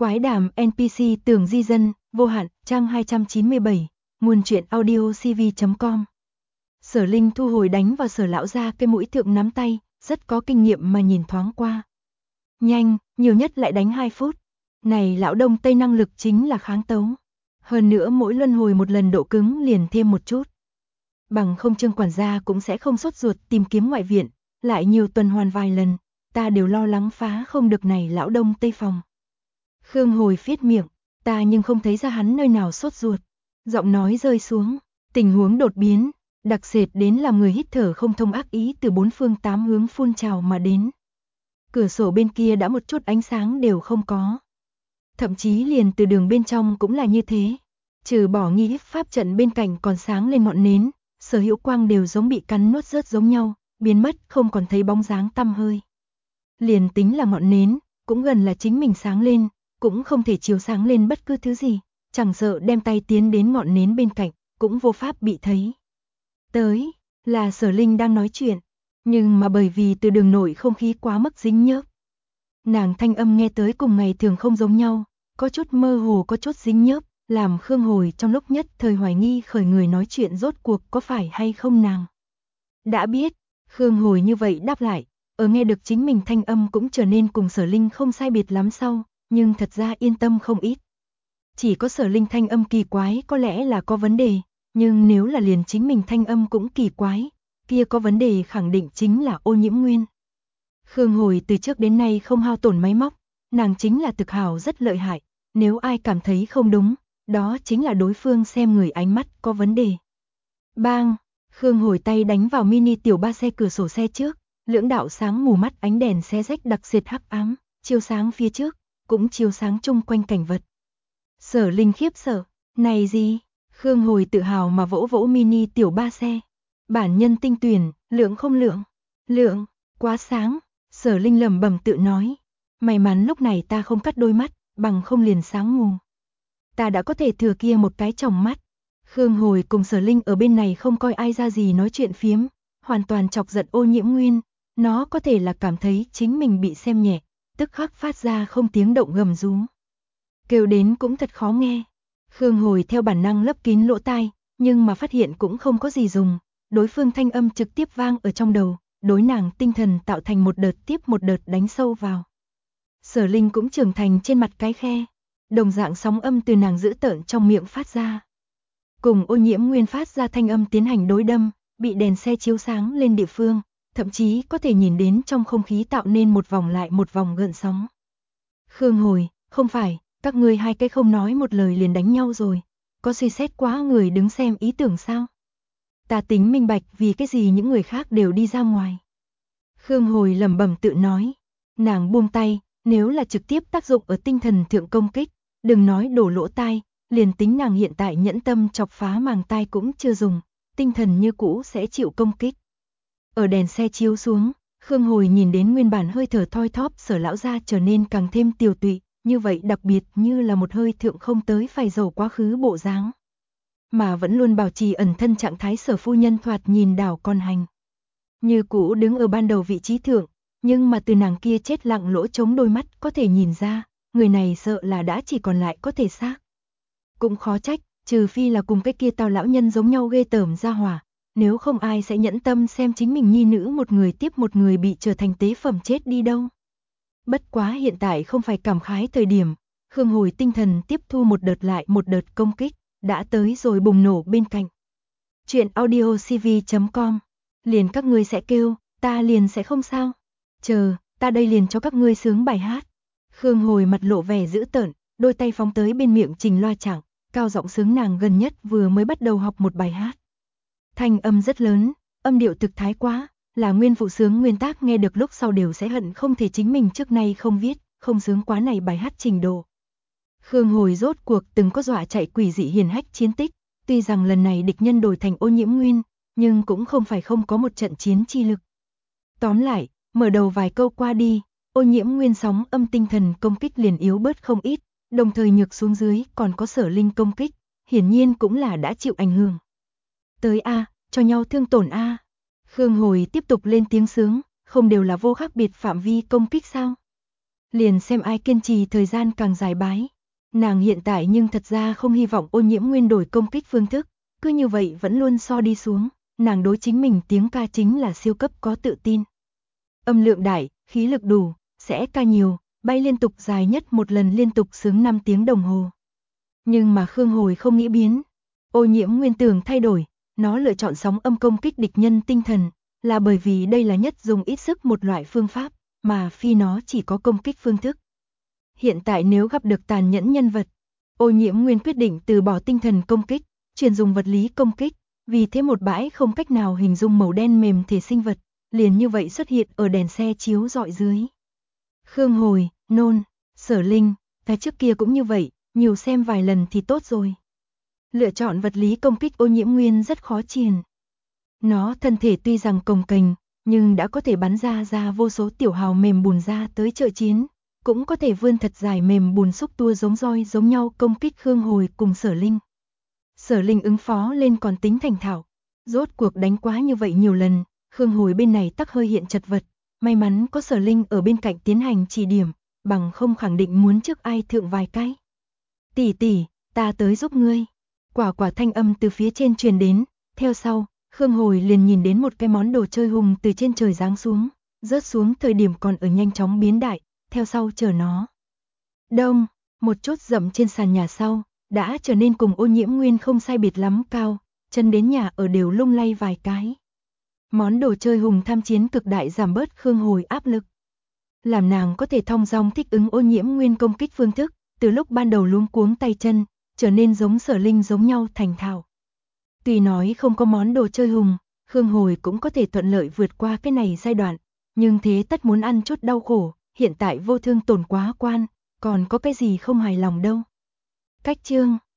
Quái đàm NPC Tường Di Dân, vô hạn, trang 297, nguồn truyện audio cv.com. Sở Linh thu hồi đánh vào Sở lão gia cái mũi thượng nắm tay, rất có kinh nghiệm mà nhìn thoáng qua. Nhanh, nhiều nhất lại đánh 2 phút. Này lão Đông Tây năng lực chính là kháng tấu. Hơn nữa mỗi luân hồi một lần độ cứng liền thêm một chút. Bằng không Trương quản gia cũng sẽ không sốt ruột tìm kiếm ngoại viện, lại nhiều tuần hoàn vài lần, ta đều lo lắng phá không được này lão Đông Tây phòng. Khương Hồi phiết miệng, ta nhưng không thấy ra hắn nơi nào sốt ruột. Giọng nói rơi xuống, tình huống đột biến, đặc sệt đến làm người hít thở không thông ác ý từ bốn phương tám hướng phun trào mà đến. Cửa sổ bên kia đã một chút ánh sáng đều không có. Thậm chí liền từ đường bên trong cũng là như thế. Trừ bỏ nghi pháp trận bên cạnh còn sáng lên ngọn nến, sở hữu quang đều giống bị cắn nuốt rớt giống nhau, biến mất không còn thấy bóng dáng tăm hơi. Liền tính là ngọn nến, cũng gần là chính mình sáng lên, cũng không thể chiếu sáng lên bất cứ thứ gì, chẳng sợ đem tay tiến đến ngọn nến bên cạnh, cũng vô pháp bị thấy. Tới, là Sở Linh đang nói chuyện, nhưng mà bởi vì từ đường nội không khí quá mức dính nhớp. Nàng thanh âm nghe tới cùng ngày thường không giống nhau, có chút mơ hồ có chút dính nhớp, làm Khương Hồi trong lúc nhất thời hoài nghi khởi người nói chuyện rốt cuộc có phải hay không nàng. Đã biết, Khương Hồi như vậy đáp lại, ở nghe được chính mình thanh âm cũng trở nên cùng Sở Linh không sai biệt lắm sau, nhưng thật ra yên tâm không ít. Chỉ có Sở Linh thanh âm kỳ quái có lẽ là có vấn đề, nhưng nếu là liền chính mình thanh âm cũng kỳ quái, kia có vấn đề khẳng định chính là ô nhiễm nguyên. Khương Hồi từ trước đến nay không hao tổn máy móc, nàng chính là thực hảo rất lợi hại, nếu ai cảm thấy không đúng, đó chính là đối phương xem người ánh mắt có vấn đề. Bang, Khương Hồi tay đánh vào mini tiểu ba xe cửa sổ xe trước, lưỡng đạo sáng mù mắt ánh đèn xé rách đặc diệt hắc ám, chiếu sáng phía trước, cũng chiếu sáng chung quanh cảnh vật. Sở Linh khiếp sợ, này gì? Khương Hồi tự hào mà vỗ vỗ mini tiểu ba xe. Bản nhân tinh tuyển, lượng không lượng? Lượng, quá sáng, Sở Linh lẩm bẩm tự nói. May mắn lúc này ta không cắt đôi mắt, bằng không liền sáng mù. Ta đã có thể thừa kia một cái tròng mắt. Khương Hồi cùng Sở Linh ở bên này không coi ai ra gì nói chuyện phiếm, hoàn toàn chọc giận ô nhiễm nguyên. Nó có thể là cảm thấy chính mình bị xem nhẹ, tức khắc phát ra không tiếng động gầm rú. Kêu đến cũng thật khó nghe. Khương Hồi theo bản năng lấp kín lỗ tai, nhưng mà phát hiện cũng không có gì dùng. Đối phương thanh âm trực tiếp vang ở trong đầu, đối nàng tinh thần tạo thành một đợt tiếp một đợt đánh sâu vào. Sở Linh cũng trưởng thành trên mặt cái khe, đồng dạng sóng âm từ nàng dữ tợn trong miệng phát ra. Cùng ô nhiễm nguyên phát ra thanh âm tiến hành đối đâm, bị đèn xe chiếu sáng lên địa phương, thậm chí có thể nhìn đến trong không khí tạo nên một vòng lại một vòng gợn sóng. Khương Hồi, không phải, các ngươi hai cái không nói một lời liền đánh nhau rồi, có suy xét quá người đứng xem ý tưởng sao? Ta tính minh bạch vì cái gì những người khác đều đi ra ngoài. Khương Hồi lẩm bẩm tự nói, nàng buông tay, nếu là trực tiếp tác dụng ở tinh thần thượng công kích, đừng nói đổ lỗ tai, liền tính nàng hiện tại nhẫn tâm chọc phá màng tai cũng chưa dùng, tinh thần như cũ sẽ chịu công kích. Ở đèn xe chiếu xuống, Khương Hồi nhìn đến nguyên bản hơi thở thoi thóp Sở lão gia trở nên càng thêm tiều tụy, như vậy đặc biệt như là một hơi thượng không tới phải dầu quá khứ bộ dáng. Mà vẫn luôn bảo trì ẩn thân trạng thái Sở phu nhân thoạt nhìn đảo con hành. Như cũ đứng ở ban đầu vị trí thượng, nhưng mà từ nàng kia chết lặng lỗ trống đôi mắt có thể nhìn ra, người này sợ là đã chỉ còn lại có thể xác. Cũng khó trách, trừ phi là cùng cái kia Tào lão nhân giống nhau ghê tởm ra hỏa, nếu không ai sẽ nhẫn tâm xem chính mình nhi nữ một người tiếp một người bị trở thành tế phẩm chết đi đâu. Bất quá hiện tại không phải cảm khái thời điểm, Khương Hồi tinh thần tiếp thu một đợt lại một đợt công kích, đã tới rồi bùng nổ bên cạnh. Chuyện audio cv.com, liền các ngươi sẽ kêu, ta liền sẽ không sao. Chờ, ta đây liền cho các ngươi sướng bài hát. Khương Hồi mặt lộ vẻ dữ tợn, đôi tay phóng tới bên miệng trình loa chẳng, cao giọng sướng nàng gần nhất vừa mới bắt đầu học một bài hát. Thanh âm rất lớn, âm điệu thực thái quá, là nguyên phụ sướng nguyên tác nghe được lúc sau đều sẽ hận không thể chính mình trước nay không viết, không sướng quá này bài hát trình độ. Khương Hồi rốt cuộc từng có dọa chạy quỷ dị hiển hách chiến tích, tuy rằng lần này địch nhân đổi thành ô nhiễm nguyên, nhưng cũng không phải không có một trận chiến chi lực. Tóm lại, mở đầu vài câu qua đi, ô nhiễm nguyên sóng âm tinh thần công kích liền yếu bớt không ít, đồng thời nhược xuống dưới còn có Sở Linh công kích, hiển nhiên cũng là đã chịu ảnh hưởng. Tới a, cho nhau thương tổn a. Khương Hồi tiếp tục lên tiếng sướng, không đều là vô khác biệt phạm vi công kích sao? Liền xem ai kiên trì thời gian càng dài bái. Nàng hiện tại nhưng thật ra không hy vọng Ô Nhiễm Nguyên đổi công kích phương thức, cứ như vậy vẫn luôn so đi xuống, nàng đối chính mình tiếng ca chính là siêu cấp có tự tin. Âm lượng đại, khí lực đủ, sẽ ca nhiều, bay liên tục dài nhất một lần liên tục sướng 5 tiếng đồng hồ. Nhưng mà Khương Hồi không nghĩ biến. Ô Nhiễm Nguyên tưởng thay đổi, nó lựa chọn sóng âm công kích địch nhân tinh thần, là bởi vì đây là nhất dùng ít sức một loại phương pháp, mà phi nó chỉ có công kích phương thức. Hiện tại nếu gặp được tàn nhẫn nhân vật, Ô Nhiễm Nguyên quyết định từ bỏ tinh thần công kích, chuyển dùng vật lý công kích, vì thế một bãi không cách nào hình dung màu đen mềm thể sinh vật, liền như vậy xuất hiện ở đèn xe chiếu rọi dưới. Khương Hồi, nôn, Sở Linh, ta trước kia cũng như vậy, nhiều xem vài lần thì tốt rồi. Lựa chọn vật lý công kích Ô Nhiễm Nguyên rất khó triền. Nó thân thể tuy rằng cồng kềnh, nhưng đã có thể bắn ra vô số tiểu hào mềm bùn ra tới trợ chiến, cũng có thể vươn thật dài mềm bùn xúc tua giống roi giống nhau công kích Khương Hồi cùng Sở Linh. Sở Linh ứng phó lên còn tính thành thạo, rốt cuộc đánh quá như vậy nhiều lần, Khương Hồi bên này tắc hơi hiện chật vật, may mắn có Sở Linh ở bên cạnh tiến hành chỉ điểm, bằng không khẳng định muốn trước ai thượng vài cái. Tỷ tỷ, ta tới giúp ngươi. Quả quả thanh âm từ phía trên truyền đến, theo sau, Khương Hồi liền nhìn đến một cái món đồ chơi hùng từ trên trời giáng xuống, rớt xuống thời điểm còn ở nhanh chóng biến đại, theo sau chờ nó. Đông, một chút dậm trên sàn nhà sau, đã trở nên cùng Ô Nhiễm Nguyên không sai biệt lắm cao, chân đến nhà ở đều lung lay vài cái. Món đồ chơi hùng tham chiến cực đại giảm bớt Khương Hồi áp lực, làm nàng có thể thong dong thích ứng Ô Nhiễm Nguyên công kích phương thức, từ lúc ban đầu luống cuống tay chân, trở nên giống Sở Linh giống nhau thành thạo. Tuy nói không có món đồ chơi hùng, Khương Hồi cũng có thể thuận lợi vượt qua cái này giai đoạn, nhưng thế tất muốn ăn chút đau khổ, hiện tại vô thương tổn quá quan, còn có cái gì không hài lòng đâu. Cách chương